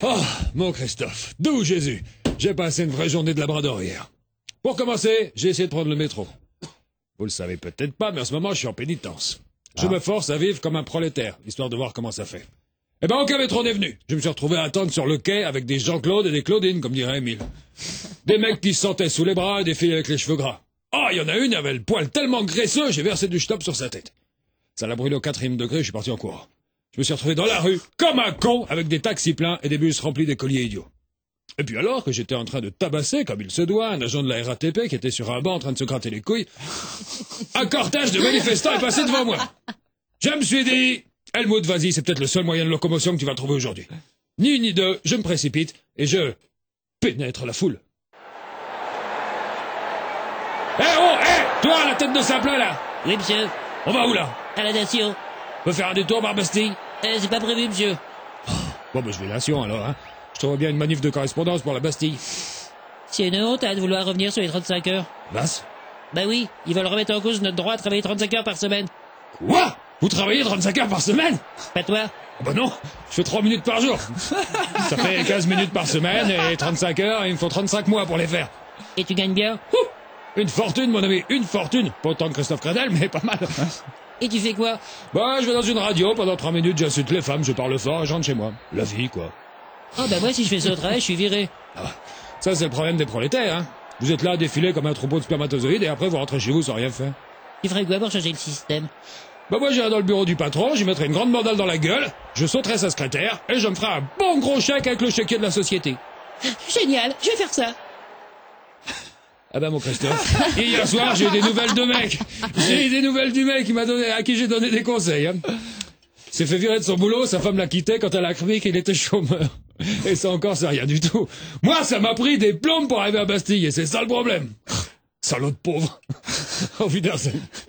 Oh, mon Christophe, d'où Jésus? J'ai passé une vraie journée de labrador hier. Pour commencer, j'ai essayé de prendre le métro. Vous le savez peut-être pas, mais en ce moment, je suis en pénitence. Je me force à vivre comme un prolétaire, histoire de voir comment ça fait. Eh ben, aucun métro n'est venu. Je me suis retrouvé à attendre sur le quai avec des Jean-Claude et des Claudine, comme dirait Émile. Des mecs qui se sentaient sous les bras et des filles avec les cheveux gras. Oh, il y en a une, elle avait le poil tellement graisseux, j'ai versé du stop sur sa tête. Ça l'a brûlé au 4e degré, je suis parti en courant. Je me suis retrouvé dans la rue, comme un con, avec des taxis pleins et des bus remplis d'écoliers idiots. Et puis alors que j'étais en train de tabasser, comme il se doit, un agent de la RATP qui était sur un banc en train de se gratter les couilles, un cortège de manifestants est passé devant moi. Je me suis dit, Helmut, vas-y, c'est peut-être le seul moyen de locomotion que tu vas trouver aujourd'hui. Ni une ni deux, je me précipite et je pénètre la foule. Toi, la tête de sapin, là! Oui, monsieur. On va où, là? À la Nation. On peut faire un détour par Bastille? C'est pas prévu, monsieur. Bon, ben je vais à Nation, alors, hein. Je trouve bien une manif de correspondance pour la Bastille. C'est une honte, de vouloir revenir sur les 35 heures. Vas? Bah oui, ils veulent remettre en cause notre droit à travailler 35 heures par semaine. Quoi? Vous travaillez 35 heures par semaine? Pas toi? Oh bah non, je fais 3 minutes par jour. Ça fait 15 minutes par semaine et 35 heures, et il me faut 35 mois pour les faire. Et tu gagnes bien? Une fortune, mon ami, une fortune. Pas autant que Christophe Cradel, mais pas mal. Et tu fais quoi? Bah, je vais dans une radio, pendant 3 minutes, j'insulte les femmes, je parle fort et je rentre chez moi. La vie, quoi. Oh bah moi, si je fais ça au travail, je suis viré. Ah, ça, c'est le problème des prolétaires, hein. Vous êtes là à défiler comme un troupeau de spermatozoïdes et après vous rentrez chez vous sans rien faire. Tu ferais quoi pour changer le système? Bah moi j'irai dans le bureau du patron, j'y mettrai une grande mandale dans la gueule, je sauterai sa secrétaire et je me ferai un bon gros chèque avec le chéquier de la société. Génial, je vais faire ça. Ah ben mon Christophe, et hier soir j'ai eu des nouvelles de mec. J'ai eu des nouvelles du mec à qui j'ai donné des conseils. Hein. Il s'est fait virer de son boulot, sa femme l'a quitté quand elle a cru qu'il était chômeur. Et ça encore c'est rien du tout. Moi ça m'a pris des plombes pour arriver à Bastille et c'est ça le problème. Salaud de pauvre. Au Wiedersehen.